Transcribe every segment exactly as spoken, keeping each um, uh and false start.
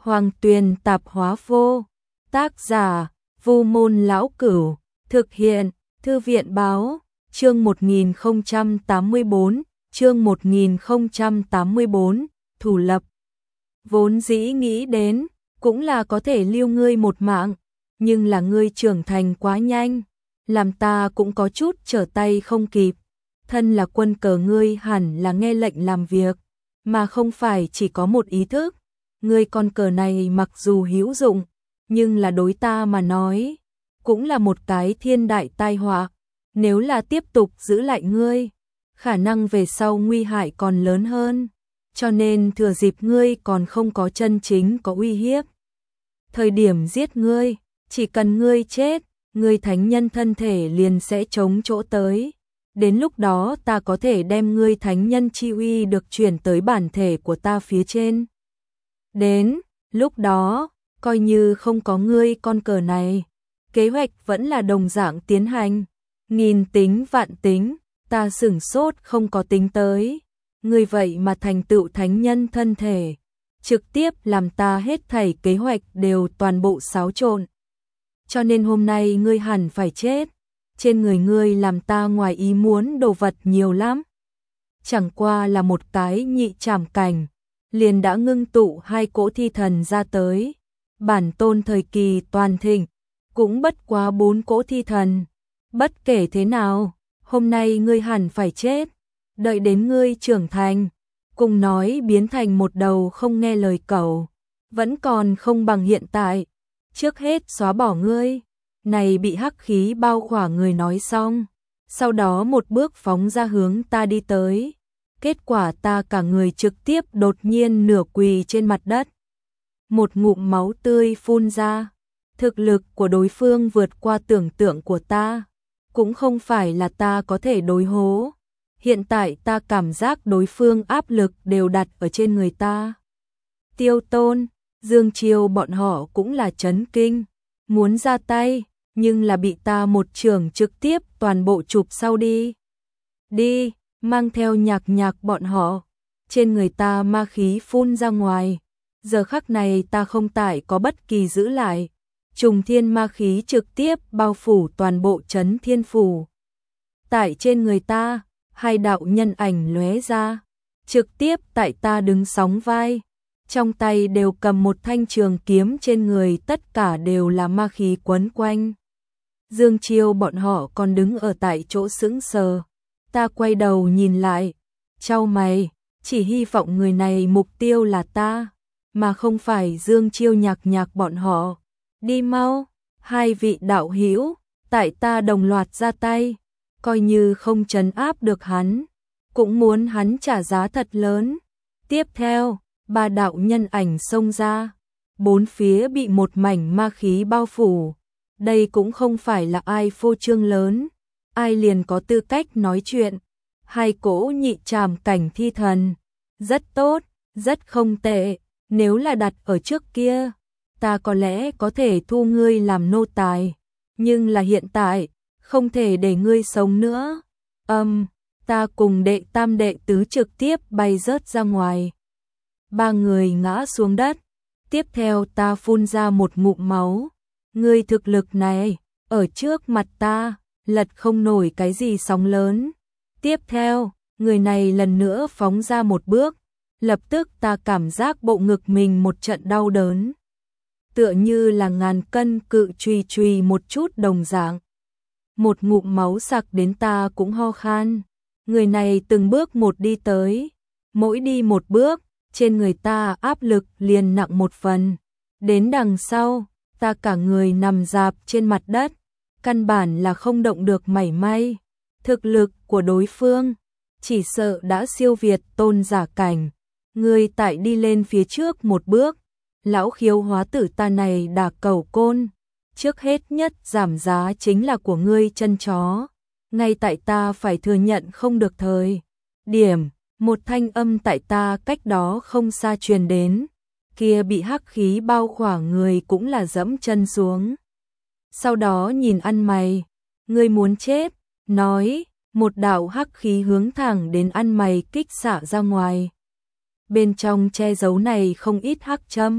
Hoàng Tuyền Tạp Hóa Vô. Tác giả: Vu Môn Lão Cửu. Thực hiện: Thư viện Báo. Chương một nghìn không trăm tám mươi bốn, chương một nghìn không trăm tám mươi bốn, Thủ Lập. Vốn dĩ nghĩ đến, cũng là có thể lưu ngươi một mạng, nhưng là ngươi trưởng thành quá nhanh, làm ta cũng có chút trở tay không kịp. Thân là quân cờ, ngươi hẳn là nghe lệnh làm việc, mà không phải chỉ có một ý thức. Ngươi con cờ này mặc dù hữu dụng, nhưng là đối ta mà nói, cũng là một cái thiên đại tai họa. Nếu là tiếp tục giữ lại ngươi, khả năng về sau nguy hại còn lớn hơn. Cho nên thừa dịp ngươi còn không có chân chính có uy hiếp thời điểm giết ngươi, chỉ cần ngươi chết, ngươi thánh nhân thân thể liền sẽ chống chỗ tới. Đến lúc đó ta có thể đem ngươi thánh nhân chi uy được chuyển tới bản thể của ta phía trên. Đến lúc đó, coi như không có ngươi con cờ này, kế hoạch vẫn là đồng dạng tiến hành. Nghìn tính vạn tính, ta sửng sốt không có tính tới. Ngươi vậy mà thành tựu thánh nhân thân thể, trực tiếp làm ta hết thảy kế hoạch đều toàn bộ xáo trộn. Cho nên hôm nay ngươi hẳn phải chết. Trên người ngươi làm ta ngoài ý muốn đồ vật nhiều lắm. Chẳng qua là một cái nhị trảm cảnh, liền đã ngưng tụ hai cỗ thi thần ra tới. Bản tôn thời kỳ toàn thịnh, cũng bất quá bốn cỗ thi thần. Bất kể thế nào, hôm nay ngươi hẳn phải chết. Đợi đến ngươi trưởng thành, cùng nói biến thành một đầu không nghe lời cẩu, vẫn còn không bằng hiện tại. Trước hết xóa bỏ ngươi. Này bị hắc khí bao khỏa người nói xong, sau đó một bước phóng ra hướng ta đi tới. Kết quả ta cả người trực tiếp đột nhiên nửa quỳ trên mặt đất. Một ngụm máu tươi phun ra. Thực lực của đối phương vượt qua tưởng tượng của ta, cũng không phải là ta có thể đối hố. Hiện tại ta cảm giác đối phương áp lực đều đặt ở trên người ta. Tiêu Tôn, Dương Chiêu bọn họ cũng là chấn kinh, muốn ra tay, nhưng là bị ta một trường trực tiếp toàn bộ chụp sau đi. Đi, mang theo Nhạc Nhạc bọn họ. Trên người ta ma khí phun ra ngoài. Giờ khắc này ta không tại có bất kỳ giữ lại. Trùng thiên ma khí trực tiếp bao phủ toàn bộ Trấn Thiên Phủ. Tại trên người ta, hai đạo nhân ảnh lóe ra, trực tiếp tại ta đứng sóng vai. Trong tay đều cầm một thanh trường kiếm, trên người tất cả đều là ma khí quấn quanh. Dương Chiêu bọn họ còn đứng ở tại chỗ sững sờ. Ta quay đầu nhìn lại, chau mày, chỉ hy vọng người này mục tiêu là ta, mà không phải Dương Chiêu Nhạc Nhạc bọn họ. Đi mau, hai vị đạo hữu, tại ta đồng loạt ra tay, coi như không trấn áp được hắn, cũng muốn hắn trả giá thật lớn. Tiếp theo, ba đạo nhân ảnh xông ra, bốn phía bị một mảnh ma khí bao phủ. Đây cũng không phải là ai phô trương lớn, ai liền có tư cách nói chuyện. Hai cỗ nhị trảm cảnh thi thần, rất tốt, rất không tệ. Nếu là đặt ở trước kia, ta có lẽ có thể thu ngươi làm nô tài, nhưng là hiện tại, không thể để ngươi sống nữa. Âm, um, ta cùng đệ tam đệ tứ trực tiếp bay rớt ra ngoài. Ba người ngã xuống đất, tiếp theo ta phun ra một ngụm máu. Ngươi thực lực này, ở trước mặt ta, lật không nổi cái gì sóng lớn. Tiếp theo, người này lần nữa phóng ra một bước, lập tức ta cảm giác bộ ngực mình một trận đau đớn. Tựa như là ngàn cân cự chùy chùy một chút đồng dạng. Một ngụm máu sặc đến ta cũng ho khan. Người này từng bước một đi tới, mỗi đi một bước, trên người ta áp lực liền nặng một phần. Đến đằng sau, ta cả người nằm rạp trên mặt đất, căn bản là không động được mảy may. Thực lực của đối phương, chỉ sợ đã siêu việt tôn giả cảnh. Ngươi tại đi lên phía trước một bước, lão khiếu hóa tử ta này đả cầu côn. Trước hết nhất giảm giá chính là của ngươi chân chó. Ngay tại ta phải thừa nhận không được thời điểm, một thanh âm tại ta cách đó không xa truyền đến. Kia bị hắc khí bao khỏa người cũng là dẫm chân xuống. Sau đó nhìn ăn mày, ngươi muốn chết, nói, một đạo hắc khí hướng thẳng đến ăn mày kích xạ ra ngoài. Bên trong che giấu này không ít hắc châm,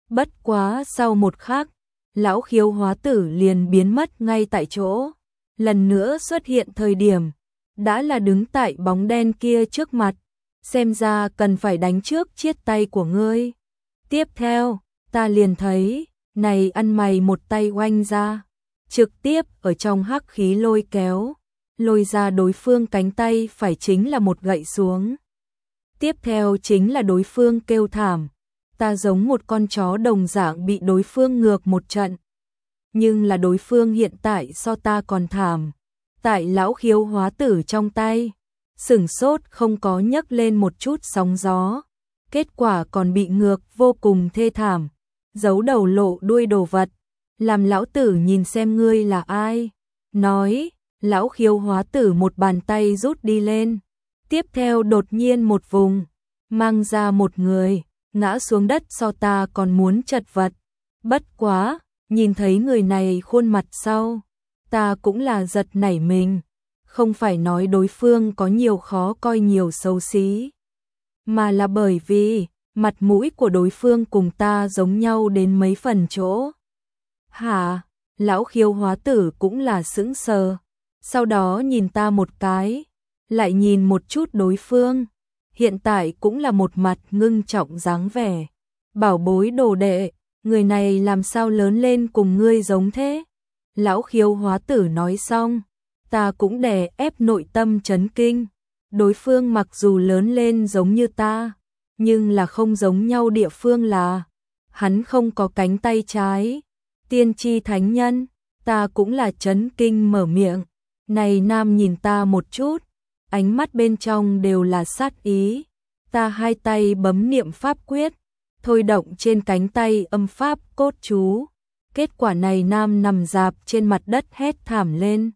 Bất quá sau một khắc, lão khiếu hóa tử liền biến mất ngay tại chỗ. Lần nữa xuất hiện thời điểm, đã là đứng tại bóng đen kia trước mặt, xem ra cần phải đánh trước chiết tay của ngươi. Tiếp theo, ta liền thấy, này ăn mày một tay oanh ra, trực tiếp ở trong hắc khí lôi kéo, lôi ra đối phương cánh tay phải chính là một gậy xuống. Tiếp theo chính là đối phương kêu thảm, ta giống một con chó đồng dạng bị đối phương ngược một trận. Nhưng là đối phương hiện tại so ta còn thảm, tại lão khiếu hóa tử trong tay, sửng sốt không có nhấc lên một chút sóng gió, kết quả còn bị ngược vô cùng thê thảm, giấu đầu lộ đuôi đồ vật, làm lão tử nhìn xem ngươi là ai. Nói, lão khiếu hóa tử một bàn tay rút đi lên, tiếp theo đột nhiên một vùng, mang ra một người, ngã xuống đất so ta còn muốn chật vật. Bất quá, nhìn thấy người này khuôn mặt sau, ta cũng là giật nảy mình, không phải nói đối phương có nhiều khó coi nhiều xấu xí, mà là bởi vì mặt mũi của đối phương cùng ta giống nhau đến mấy phần chỗ. Hả? Lão khiếu hóa tử cũng là sững sờ, sau đó nhìn ta một cái, lại nhìn một chút đối phương, hiện tại cũng là một mặt ngưng trọng dáng vẻ. Bảo bối đồ đệ, người này làm sao lớn lên cùng ngươi giống thế? Lão khiếu hóa tử nói xong, ta cũng đè ép nội tâm chấn kinh. Đối phương mặc dù lớn lên giống như ta, nhưng là không giống nhau địa phương là, hắn không có cánh tay trái. Tiên tri thánh nhân, ta cũng là chấn kinh mở miệng. Này nam nhìn ta một chút, ánh mắt bên trong đều là sát ý. Ta hai tay bấm niệm pháp quyết, thôi động trên cánh tay âm pháp cốt chú. Kết quả này nam nằm dạp trên mặt đất hét thảm lên.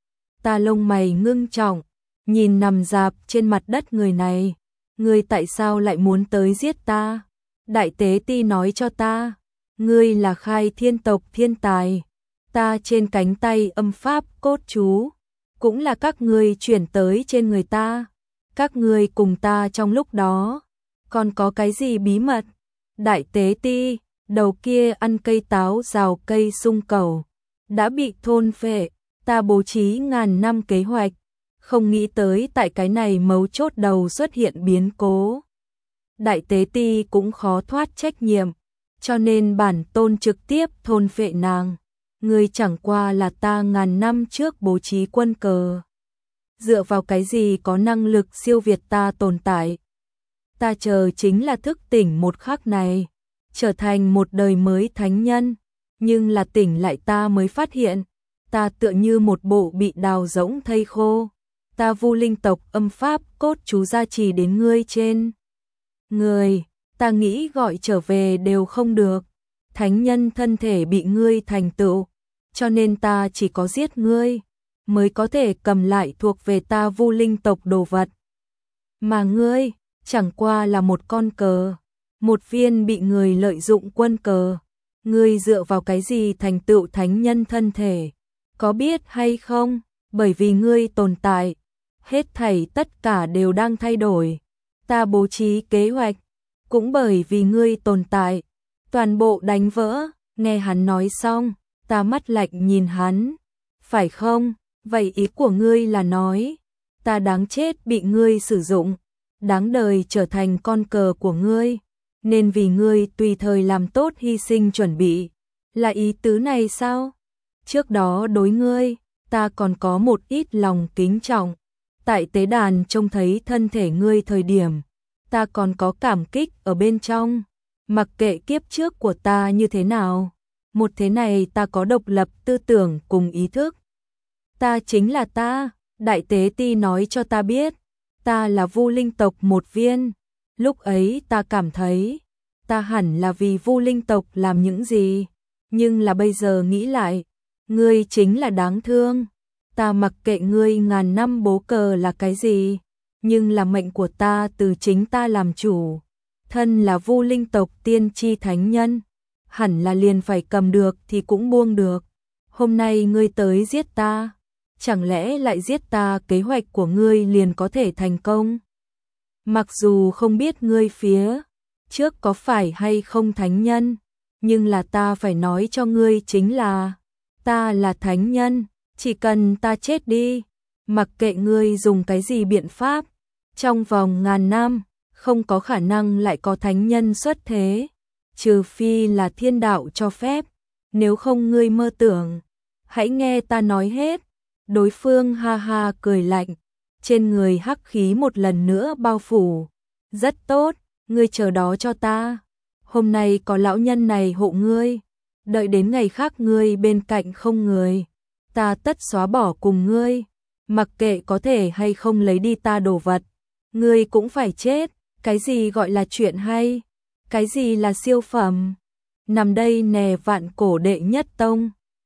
Ta lông mày ngưng trọng, nhìn nằm dạp trên mặt đất người này. Ngươi tại sao lại muốn tới giết ta? Đại tế ti nói cho ta, ngươi là khai thiên tộc thiên tài. Ta trên cánh tay âm pháp cốt chú, cũng là các ngươi chuyển tới trên người ta. Các ngươi cùng ta trong lúc đó, còn có cái gì bí mật? Đại tế ti, đầu kia ăn cây táo rào cây sung cầu, đã bị thôn phệ, ta bố trí ngàn năm kế hoạch, không nghĩ tới tại cái này mấu chốt đầu xuất hiện biến cố. Đại tế ti cũng khó thoát trách nhiệm, cho nên bản tôn trực tiếp thôn phệ nàng. Ngươi chẳng qua là ta ngàn năm trước bố trí quân cờ. Dựa vào cái gì có năng lực siêu việt ta tồn tại? Ta chờ chính là thức tỉnh một khắc này, trở thành một đời mới thánh nhân, nhưng là tỉnh lại ta mới phát hiện, ta tựa như một bộ bị đào rỗng thây khô. Ta Vu Linh tộc âm pháp cốt chú gia trì đến ngươi trên người, ta nghĩ gọi trở về đều không được. Thánh nhân thân thể bị ngươi thành tựu, cho nên ta chỉ có giết ngươi mới có thể cầm lại thuộc về ta Vu Linh tộc đồ vật. Mà ngươi chẳng qua là một con cờ, một viên bị người lợi dụng quân cờ. Ngươi dựa vào cái gì thành tựu thánh nhân thân thể? Có biết hay không? Bởi vì ngươi tồn tại, hết thảy tất cả đều đang thay đổi. Ta bố trí kế hoạch, cũng bởi vì ngươi tồn tại, toàn bộ đánh vỡ. Nghe hắn nói xong, ta mắt lạnh nhìn hắn. Phải không? Vậy ý của ngươi là nói, ta đáng chết bị ngươi sử dụng, đáng đời trở thành con cờ của ngươi, nên vì ngươi tùy thời làm tốt hy sinh chuẩn bị. Là ý tứ này sao? Trước đó đối ngươi, ta còn có một ít lòng kính trọng. Tại tế đàn trông thấy thân thể ngươi thời điểm, ta còn có cảm kích ở bên trong. Mặc kệ kiếp trước của ta như thế nào, một thế này ta có độc lập tư tưởng cùng ý thức. Ta chính là ta, đại tế ti nói cho ta biết, ta là Vu Linh tộc một viên. Lúc ấy ta cảm thấy, ta hẳn là vì Vu Linh tộc làm những gì, nhưng là bây giờ nghĩ lại, ngươi chính là đáng thương. Ta mặc kệ ngươi ngàn năm bố cờ là cái gì, nhưng là mệnh của ta từ chính ta làm chủ. Thân là Vu Linh tộc tiên tri thánh nhân, hẳn là liền phải cầm được thì cũng buông được. Hôm nay ngươi tới giết ta, chẳng lẽ lại giết ta kế hoạch của ngươi liền có thể thành công? Mặc dù không biết ngươi phía trước có phải hay không thánh nhân, nhưng là ta phải nói cho ngươi chính là, ta là thánh nhân, chỉ cần ta chết đi, mặc kệ ngươi dùng cái gì biện pháp, trong vòng ngàn năm, không có khả năng lại có thánh nhân xuất thế, trừ phi là thiên đạo cho phép, nếu không ngươi mơ tưởng, hãy nghe ta nói hết. Đối phương ha ha cười lạnh, trên người hắc khí một lần nữa bao phủ, rất tốt, ngươi chờ đó cho ta, hôm nay có lão nhân này hộ ngươi, đợi đến ngày khác ngươi bên cạnh không người, ta tất xóa bỏ cùng ngươi, mặc kệ có thể hay không lấy đi ta đồ vật, ngươi cũng phải chết. Cái gì gọi là chuyện hay? Cái gì là siêu phẩm? Nằm đây nè vạn cổ đệ nhất tông.